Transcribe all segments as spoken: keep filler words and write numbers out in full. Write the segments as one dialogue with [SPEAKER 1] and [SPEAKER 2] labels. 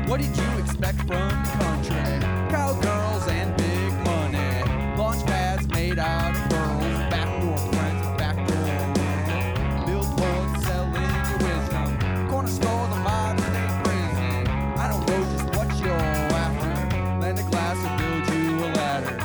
[SPEAKER 1] What did you expect from the country? Cowgirls and big money, launch pads made out of pearls, backdoor friends and backdoor world, billboards selling your wisdom, corner store, the modern day prison. I don't know just what you're after, lend a glass or build you a ladder.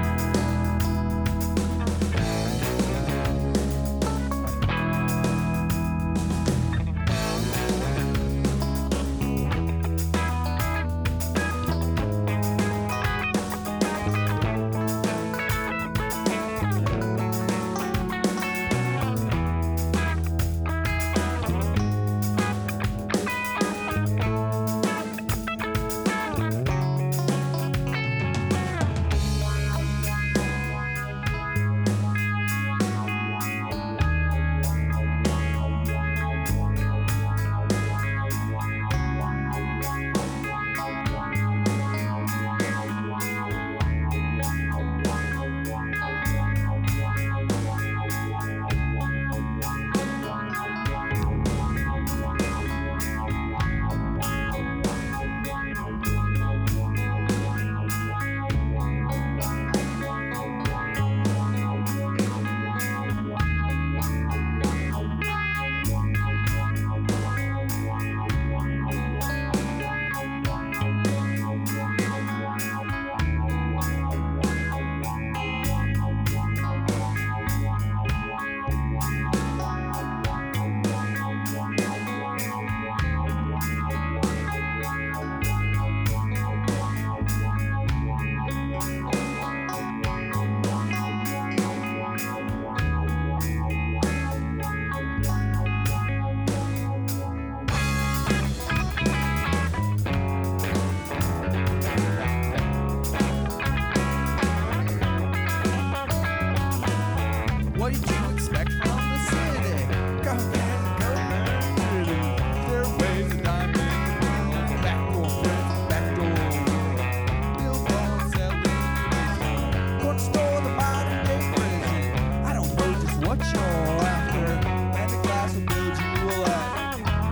[SPEAKER 1] What did you expect from the city? Go get go dirty. There are ways of diamond world, backdoor friends, backdoor world, billboards selling your wisdom, corner store, the modern day prison. I don't know just what you're after, and the glass will build you a ladder.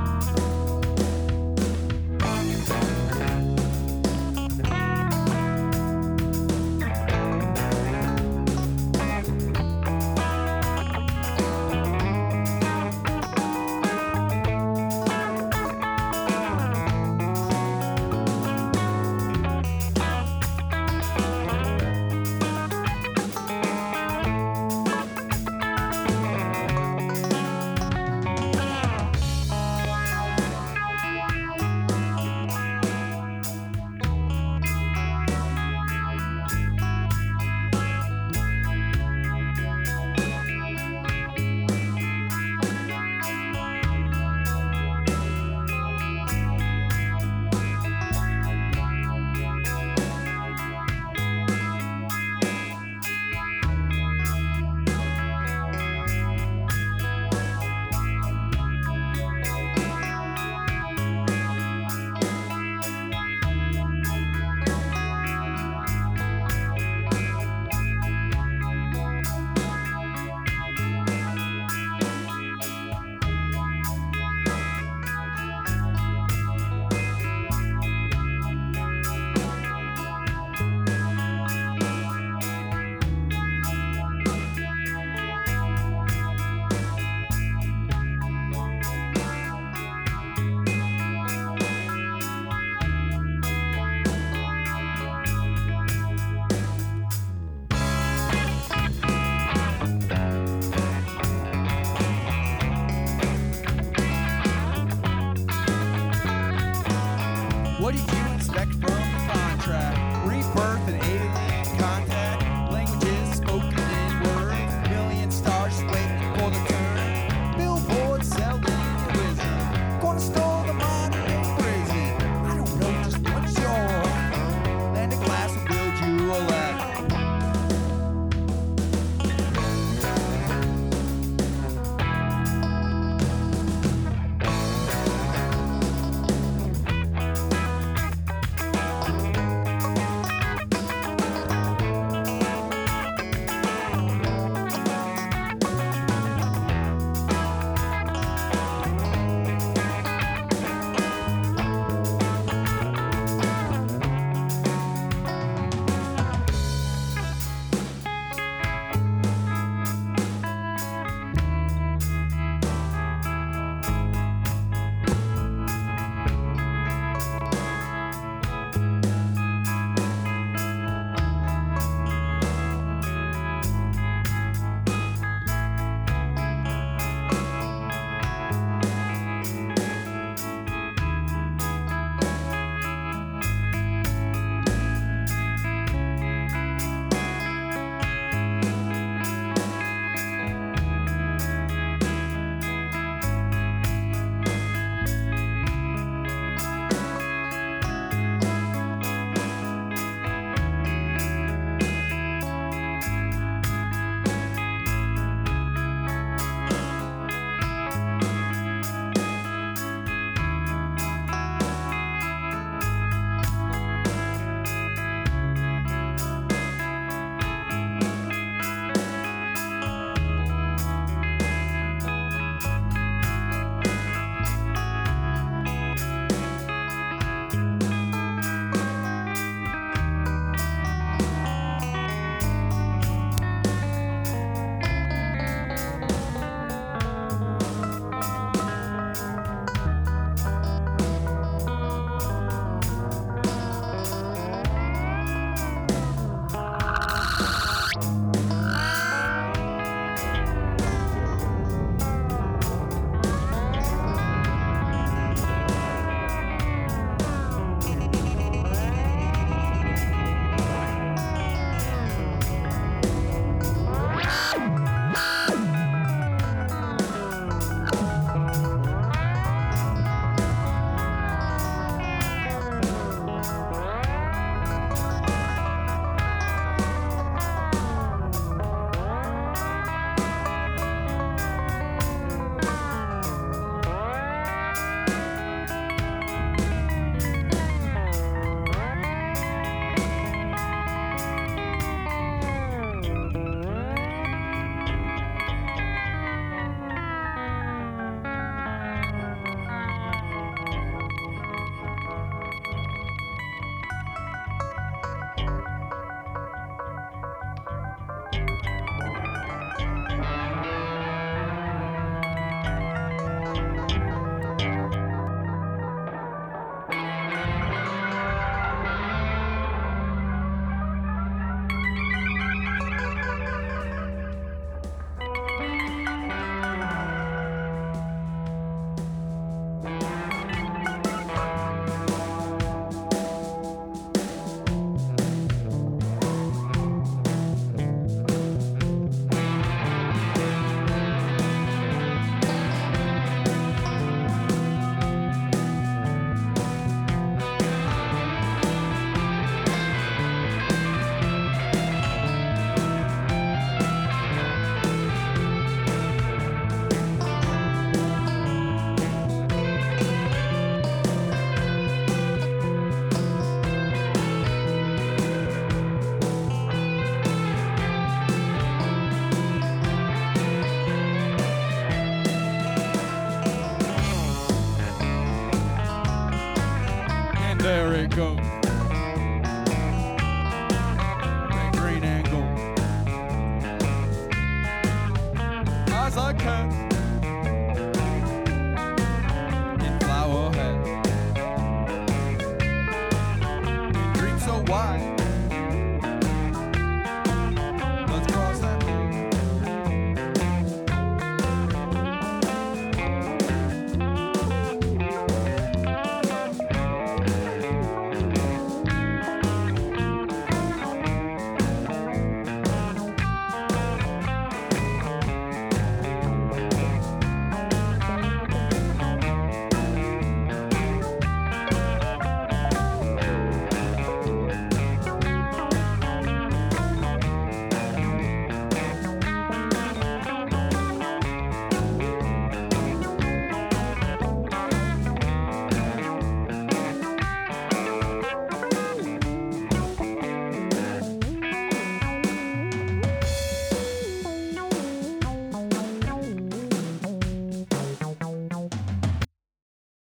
[SPEAKER 1] What did you expect from the contract? Rebirth and alien contact, languages spoken in words, million stars just waiting for the turn, billboards selling your wisdom, corner store, the modern day prison. I don't know just what you're after, and a glass will build you a ladder. there it goes. Red, green, and gold. Eyes like cats in flower hats. Dreams so wide.